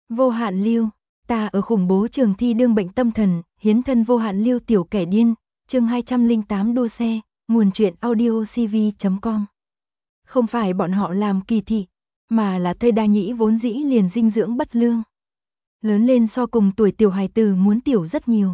Vô hạn lưu, ta ở khủng bố trường thi đương bệnh tâm thần, hiến thân vô hạn lưu tiểu kẻ điên, chương 208 đua xe, nguồn truyện audiocv.com. Không phải bọn họ làm kỳ thị, mà là Tây Đa Nhĩ vốn dĩ liền dinh dưỡng bất lương. Lớn lên so cùng tuổi tiểu hài tử muốn tiểu rất nhiều.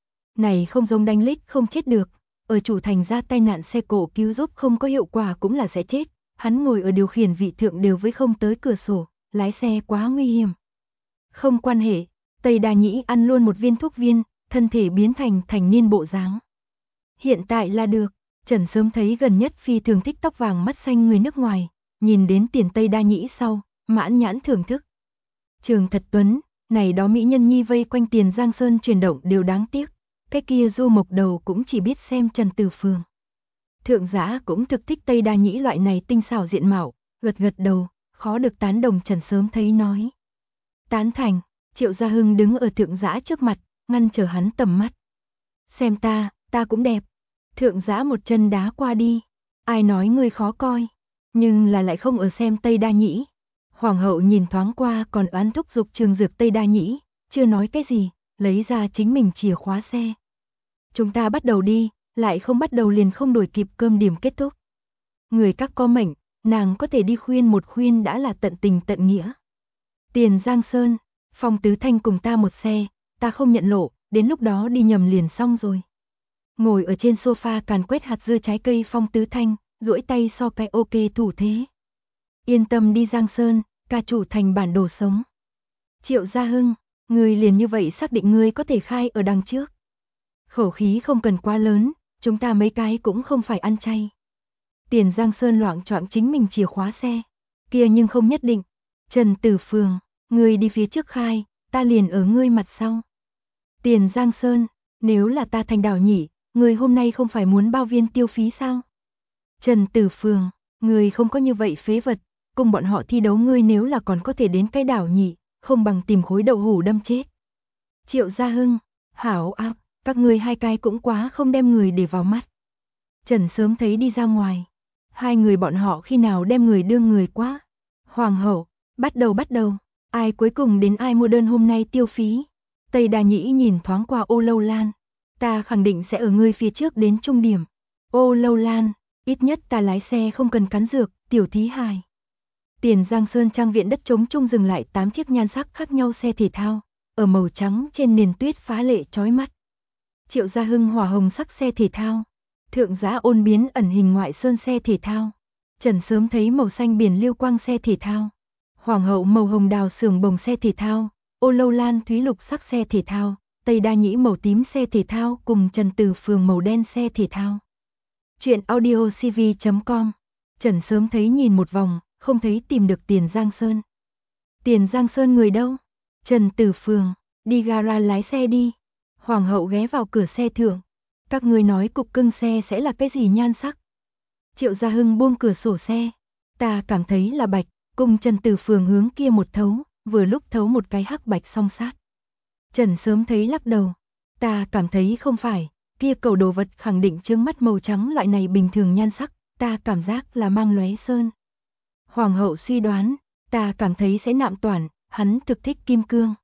Này không giống đánh lích không chết được, ở chủ thành ra tai nạn xe cộ cứu giúp không có hiệu quả cũng là sẽ chết, hắn ngồi ở điều khiển vị thượng đều với không tới cửa sổ, lái xe quá nguy hiểm. Không quan hệ, Tây Đa Nhĩ ăn luôn một viên thuốc viên, thân thể biến thành niên bộ dáng. Hiện tại là được, Trần sớm thấy gần nhất phi thường thích tóc vàng mắt xanh người nước ngoài, nhìn đến tiền Tây Đa Nhĩ sau, mãn nhãn thưởng thức. Trường thật tuấn, này đó mỹ nhân nhi vây quanh Tiền Giang Sơn chuyển động đều đáng tiếc, cái kia Du Mộc Đầu cũng chỉ biết xem Trần Từ Phường. Thượng Giã cũng thực thích Tây Đa Nhĩ loại này tinh xảo diện mạo, gật gật đầu, khó được tán đồng. Trần sớm thấy nói. Tán thành, Triệu Gia Hưng đứng ở Thượng Giã trước mặt, ngăn trở hắn tầm mắt. Xem ta cũng đẹp. Thượng Giã một chân đá qua đi, ai nói ngươi khó coi, nhưng là lại không ở xem Tây Đa Nhĩ. Hoàng hậu nhìn thoáng qua còn oán thúc giục Trường Dược Tây Đa Nhĩ, chưa nói cái gì, lấy ra chính mình chìa khóa xe. Chúng ta bắt đầu đi, lại không bắt đầu liền không đuổi kịp cơm điểm kết thúc. Người các có mệnh, nàng có thể đi khuyên một khuyên đã là tận tình tận nghĩa. Tiền Giang Sơn, Phong Tứ Thanh cùng ta một xe, ta không nhận lộ, đến lúc đó đi nhầm liền xong rồi. Ngồi ở trên sofa càn quét hạt dưa trái cây Phong Tứ Thanh, duỗi tay so cái ok thủ thế. Yên tâm đi Giang Sơn, ca chủ thành bản đồ sống. Triệu Gia Hưng, ngươi liền như vậy xác định ngươi có thể khai ở đằng trước. Khẩu khí không cần quá lớn, chúng ta mấy cái cũng không phải ăn chay. Tiền Giang Sơn loạng choạng chính mình chìa khóa xe. Kia nhưng không nhất định. Trần Tử Phường, ngươi đi phía trước khai, ta liền ở ngươi mặt sau. Tiền Giang Sơn, nếu là ta thành đảo nhỉ, ngươi hôm nay không phải muốn bao viên tiêu phí sao? Trần Tử Phường, ngươi không có như vậy phế vật, cùng bọn họ thi đấu ngươi nếu là còn có thể đến cái đảo nhỉ, không bằng tìm khối đậu hủ đâm chết. Triệu Gia Hưng, hảo áp, các ngươi hai cái cũng quá không đem người để vào mắt. Trần sớm thấy đi ra ngoài, hai người bọn họ khi nào đem người đương người quá. Hoàng hậu, bắt đầu, ai cuối cùng đến ai mua đơn hôm nay tiêu phí. Tây Đa Nhĩ nhìn thoáng qua Ô Lâu Lan, ta khẳng định sẽ ở ngươi phía trước đến trung điểm. Ô Lâu Lan, ít nhất ta lái xe không cần cắn dược, tiểu thí hài. Tiền Giang Sơn trang viện đất trống trung dừng lại 8 chiếc nhan sắc khác nhau xe thể thao, ở màu trắng trên nền tuyết phá lệ chói mắt. Triệu Gia Hưng hỏa hồng sắc xe thể thao, Thượng Giã ôn biến ẩn hình ngoại sơn xe thể thao, Trần sớm thấy màu xanh biển lưu quang xe thể thao, Hoàng hậu màu hồng đào sườn bồng xe thể thao, Ô Lâu Lan thúy lục sắc xe thể thao, Tây Đa Nhĩ màu tím xe thể thao cùng Trần Từ Phường màu đen xe thể thao. Chuyện audiocv.com. Trần sớm thấy nhìn một vòng, không thấy tìm được Tiền Giang Sơn. Tiền Giang Sơn người đâu? Trần Từ Phường, đi gara lái xe đi. Hoàng hậu ghé vào cửa xe thượng. Các ngươi nói cục cưng xe sẽ là cái gì nhan sắc? Triệu Gia Hưng buông cửa sổ xe. Ta cảm thấy là bạch, cùng Trần Từ Phường hướng kia một thấu, vừa lúc thấu một cái hắc bạch song sát. Trần sớm thấy lắc đầu. Ta cảm thấy không phải, kia cầu đồ vật khẳng định trướng mắt màu trắng loại này bình thường nhan sắc, ta cảm giác là mang lóe sơn. Hoàng hậu suy đoán, ta cảm thấy sẽ nạm toàn, hắn thực thích kim cương.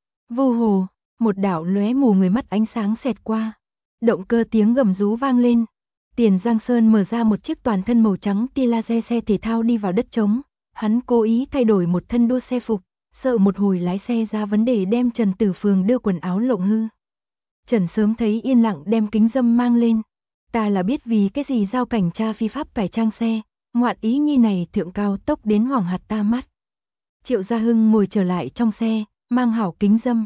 Vô hồ, một đạo lóe mù người mắt ánh sáng xẹt qua. Động cơ tiếng gầm rú vang lên. Tiền Giang Sơn mở ra một chiếc toàn thân màu trắng tia laser xe thể thao đi vào đất trống. Hắn cố ý thay đổi một thân đua xe phục, sợ một hồi lái xe ra vấn đề đem Trần Tử Phường đưa quần áo lộng hư. Trần sớm thấy yên lặng đem kính dâm mang lên. Ta là biết vì cái gì giao cảnh tra phi pháp cải trang xe, ngoạn ý nhi này thượng cao tốc đến hoàng hạt ta mắt. Triệu Gia Hưng ngồi trở lại trong xe, mang hảo kính dâm.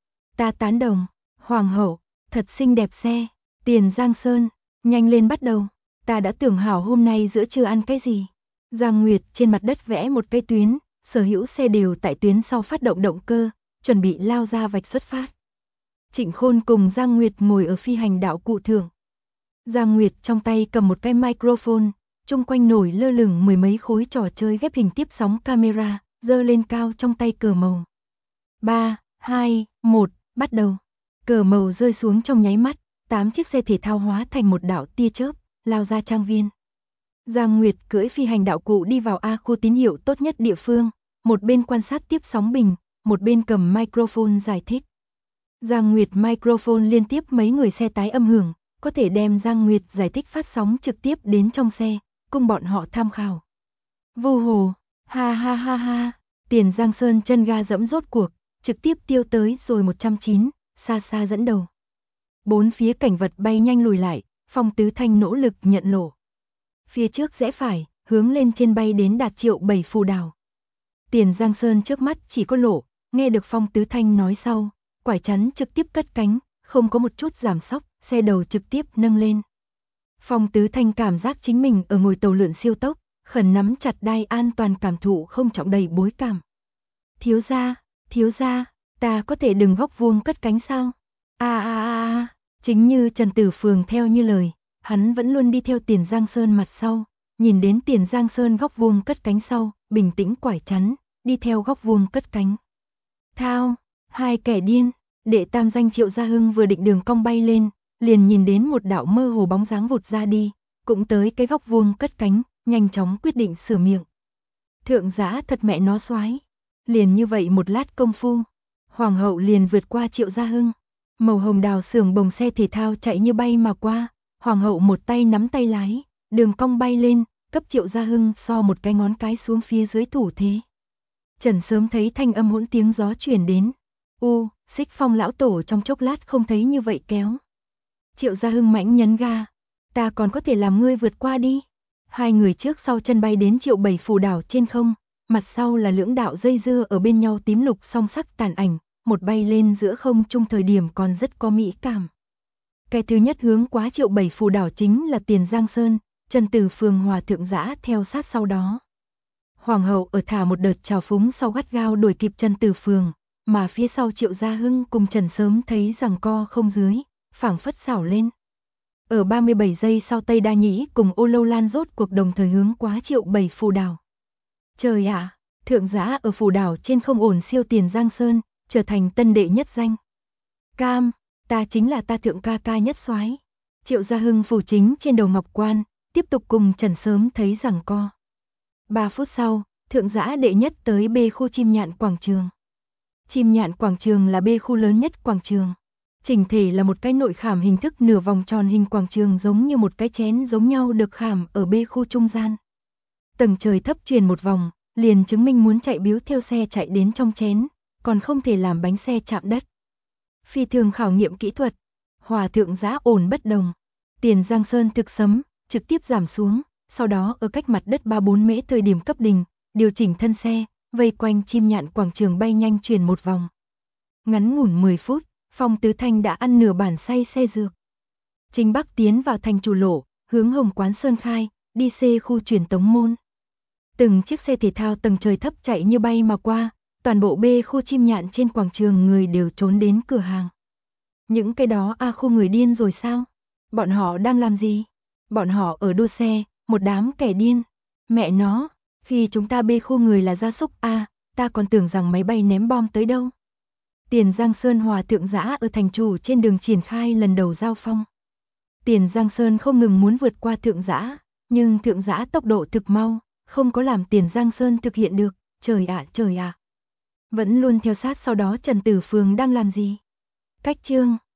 Ta tán đồng, Hoàng hậu, thật xinh đẹp xe. Tiền Giang Sơn, nhanh lên bắt đầu. Ta đã tưởng hảo hôm nay giữa trưa ăn cái gì. Giang Nguyệt trên mặt đất vẽ một cây tuyến, sở hữu xe đều tại tuyến sau phát động động cơ, chuẩn bị lao ra vạch xuất phát. Trịnh Khôn cùng Giang Nguyệt ngồi ở phi hành đạo cụ thượng. Giang Nguyệt trong tay cầm một cái microphone, chung quanh nổi lơ lửng mười mấy khối trò chơi ghép hình tiếp sóng camera, giơ lên cao trong tay cờ màu. 3, 2, 1, bắt đầu. Cờ màu rơi xuống trong nháy mắt, 8 chiếc xe thể thao hóa thành một đạo tia chớp, lao ra trang viên. Giang Nguyệt cưỡi phi hành đạo cụ đi vào A khu tín hiệu tốt nhất địa phương, một bên quan sát tiếp sóng bình, một bên cầm microphone giải thích. Giang Nguyệt microphone liên tiếp mấy người xe tái âm hưởng, có thể đem Giang Nguyệt giải thích phát sóng trực tiếp đến trong xe, cùng bọn họ tham khảo. Vô hồ, ha ha ha ha, Tiền Giang Sơn chân ga dẫm rốt cuộc, trực tiếp tiêu tới rồi 109, xa xa dẫn đầu. Bốn phía cảnh vật bay nhanh lùi lại, Phong Tứ Thanh nỗ lực nhận lộ. Phía trước rẽ phải, hướng lên trên bay đến đạt Triệu Bảy phù đảo. Tiền Giang Sơn trước mắt chỉ có lộ, nghe được Phong Tứ Thanh nói sau, quải chắn trực tiếp cất cánh, không có một chút giảm sóc, xe đầu trực tiếp nâng lên. Phong Tứ Thanh cảm giác chính mình ở ngồi tàu lượn siêu tốc, khẩn nắm chặt đai an toàn cảm thụ không trọng đầy bối cảm. Thiếu gia, ta có thể đừng góc vuông cất cánh sao? Chính như Trần Tử Phường theo như lời, hắn vẫn luôn đi theo Tiền Giang Sơn mặt sau, nhìn đến Tiền Giang Sơn góc vuông cất cánh sau, bình tĩnh quải chắn, đi theo góc vuông cất cánh. Thao, hai kẻ điên, đệ tam danh Triệu Gia Hưng vừa định đường cong bay lên, liền nhìn đến một đạo mơ hồ bóng dáng vụt ra đi, cũng tới cái góc vuông cất cánh, nhanh chóng quyết định sửa miệng. Thượng giã thật mẹ nó xoái. Liền như vậy một lát công phu, Hoàng hậu liền vượt qua Triệu Gia Hưng. Màu hồng đào xưởng bồng xe thể thao chạy như bay mà qua, Hoàng hậu một tay nắm tay lái, đường cong bay lên, cấp Triệu Gia Hưng so một cái ngón cái xuống phía dưới thủ thế. Trần sớm thấy thanh âm hỗn tiếng gió truyền đến. Xích Phong lão tổ trong chốc lát không thấy như vậy kéo. Triệu Gia Hưng mãnh nhấn ga. Ta còn có thể làm ngươi vượt qua đi. Hai người trước sau chân bay đến Triệu Bảy phù đảo trên không, mặt sau là lưỡng đạo dây dưa ở bên nhau tím lục song sắc tàn ảnh, một bay lên giữa không trung thời điểm còn rất có mỹ cảm. Cái thứ nhất hướng quá Triệu Bảy phù đảo chính là Tiền Giang Sơn, Trần Tử Phường hòa thượng giã theo sát sau đó. Hoàng hậu ở thả một đợt trào phúng sau gắt gao đuổi kịp Trần Tử Phường, mà phía sau Triệu Gia Hưng cùng Trần sớm thấy rằng co không dưới, phảng phất xảo lên. Ở 37 giây sau Tây Đa Nhĩ cùng Ô Lâu Lan rốt cuộc đồng thời hướng quá Triệu Bảy phù đảo. Trời ạ, thượng giã ở phù đảo trên không ổn siêu Tiền Giang Sơn, trở thành tân đệ nhất danh. Cam, ta chính là ta thượng ca ca nhất soái. Triệu Gia Hưng phủ chính trên đầu ngọc quan, tiếp tục cùng Trần sớm thấy rằng co. 3 phút sau, thượng giã đệ nhất tới B khu chim nhạn quảng trường. Chim nhạn quảng trường là B khu lớn nhất quảng trường. Chỉnh thể là một cái nội khảm hình thức nửa vòng tròn hình quảng trường giống như một cái chén giống nhau được khảm ở B khu trung gian. Tầng trời thấp truyền một vòng, liền chứng minh muốn chạy biếu theo xe chạy đến trong chén, còn không thể làm bánh xe chạm đất. Phi thường khảo nghiệm kỹ thuật, hòa thượng giã ổn bất đồng. Tiền Giang Sơn thực sấm, trực tiếp giảm xuống, sau đó ở cách mặt đất 3-4 mễ thời điểm cấp đình, điều chỉnh thân xe, vây quanh chim nhạn quảng trường bay nhanh chuyển một vòng. Ngắn ngủn 10 phút, Phong Tứ Thanh đã ăn nửa bản say xe dược. Trình Bắc tiến vào thành chủ lộ, hướng Hồng Quán Sơn Khai, đi C khu truyền tống môn. Từng chiếc xe thể thao tầng trời thấp chạy như bay mà qua, toàn bộ B khu chim nhạn trên quảng trường người đều trốn đến cửa hàng. Những cái đó A khu người điên rồi sao? Bọn họ đang làm gì? Bọn họ ở đua xe, một đám kẻ điên. Mẹ nó, khi chúng ta B khu người là gia súc A, ta còn tưởng rằng máy bay ném bom tới đâu. Tiền Giang Sơn hòa thượng giã ở thành chủ trên đường triển khai lần đầu giao phong. Tiền Giang Sơn không ngừng muốn vượt qua thượng giã, nhưng thượng giã tốc độ thực mau, không có làm Tiền Giang Sơn thực hiện được, trời ạ. Vẫn luôn theo sát sau đó Trần Tử Phường đang làm gì? Cách chương